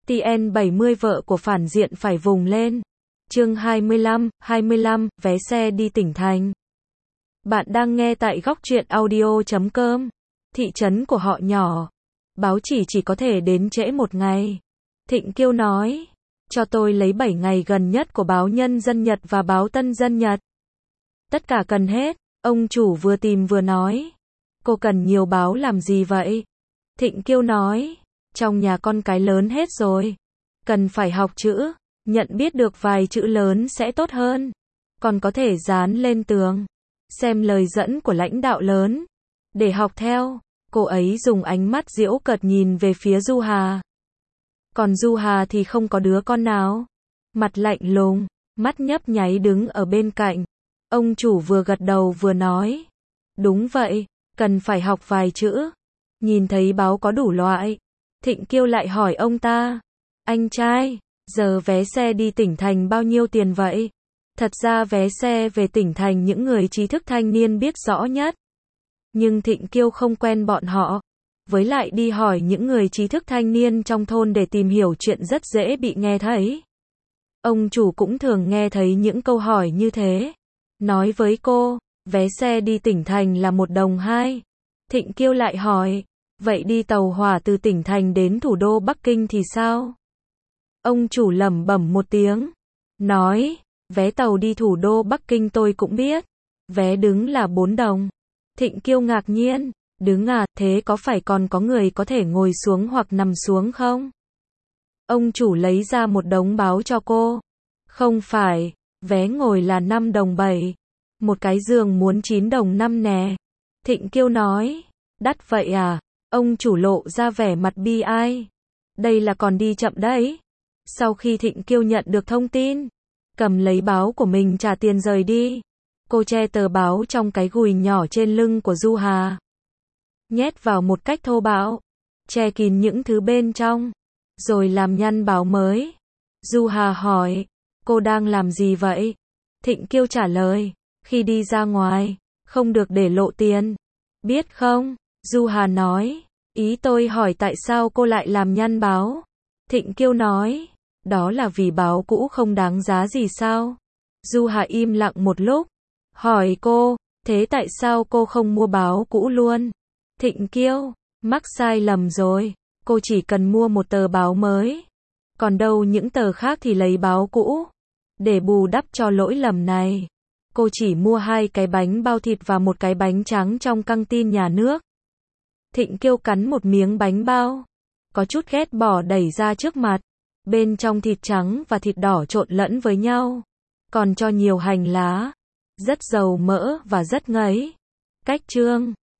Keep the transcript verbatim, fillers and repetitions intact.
tê en bảy mươi vợ của phản diện phải vùng lên. Chương hai mươi lăm, hai mươi lăm, vé xe đi tỉnh thành. Bạn đang nghe tại góc truyện audio chấm com. Thị trấn của họ nhỏ. Báo chỉ chỉ có thể đến trễ một ngày. Thịnh Kiêu nói. Cho tôi lấy bảy ngày gần nhất của báo Nhân dân Nhật và báo Tân dân Nhật. Tất cả cần hết. Ông chủ vừa tìm vừa nói. Cô cần nhiều báo làm gì vậy? Thịnh Kiêu nói. Trong nhà con cái lớn hết rồi. Cần phải học chữ. Nhận biết được vài chữ lớn sẽ tốt hơn. Còn có thể dán lên tường. Xem lời dẫn của lãnh đạo lớn. Để học theo. Cô ấy dùng ánh mắt giễu cợt nhìn về phía Du Hà. Còn Du Hà thì không có đứa con nào. Mặt lạnh lùng, mắt nhấp nháy đứng ở bên cạnh. Ông chủ vừa gật đầu vừa nói. Đúng vậy, cần phải học vài chữ. Nhìn thấy báo có đủ loại. Thịnh Kiêu lại hỏi ông ta. Anh trai, giờ vé xe đi tỉnh thành bao nhiêu tiền vậy? Thật ra vé xe về tỉnh thành những người trí thức thanh niên biết rõ nhất. Nhưng Thịnh Kiêu không quen bọn họ. Với lại đi hỏi những người trí thức thanh niên trong thôn để tìm hiểu chuyện rất dễ bị nghe thấy. Ông chủ cũng thường nghe thấy những câu hỏi như thế. Nói với cô, vé xe đi tỉnh thành là một đồng hai. Thịnh Kiêu lại hỏi, vậy đi tàu hỏa từ tỉnh thành đến thủ đô Bắc Kinh thì sao? Ông chủ lẩm bẩm một tiếng. Nói, vé tàu đi thủ đô Bắc Kinh tôi cũng biết. Vé đứng là bốn đồng. Thịnh Kiêu ngạc nhiên. Đứng à, thế có phải còn có người có thể ngồi xuống hoặc nằm xuống không? Ông chủ lấy ra một đống báo cho cô. Không phải, vé ngồi là năm đồng bảy. Một cái giường muốn chín đồng năm nè. Thịnh Kiêu nói, đắt vậy à? Ông chủ lộ ra vẻ mặt bi ai. Đây là còn đi chậm đấy. Sau khi Thịnh Kiêu nhận được thông tin, cầm lấy báo của mình trả tiền rời đi. Cô che tờ báo trong cái gùi nhỏ trên lưng của Du Hà. Nhét vào một cách thô bạo. Che kín những thứ bên trong. Rồi làm nhăn báo mới. Du Hà hỏi. Cô đang làm gì vậy? Thịnh Kiêu trả lời. Khi đi ra ngoài, không được để lộ tiền. Biết không? Du Hà nói. Ý tôi hỏi tại sao cô lại làm nhăn báo? Thịnh Kiêu nói. Đó là vì báo cũ không đáng giá gì sao? Du Hà im lặng một lúc. Hỏi cô, thế tại sao cô không mua báo cũ luôn? Thịnh Kiêu, mắc sai lầm rồi. Cô chỉ cần mua một tờ báo mới. Còn đâu những tờ khác thì lấy báo cũ. Để bù đắp cho lỗi lầm này, cô chỉ mua hai cái bánh bao thịt và một cái bánh trắng trong căng tin nhà nước. Thịnh Kiêu cắn một miếng bánh bao. Có chút ghét bỏ đẩy ra trước mặt. Bên trong thịt trắng và thịt đỏ trộn lẫn với nhau. Còn cho nhiều hành lá. Rất dầu mỡ và rất ngấy. Cách chương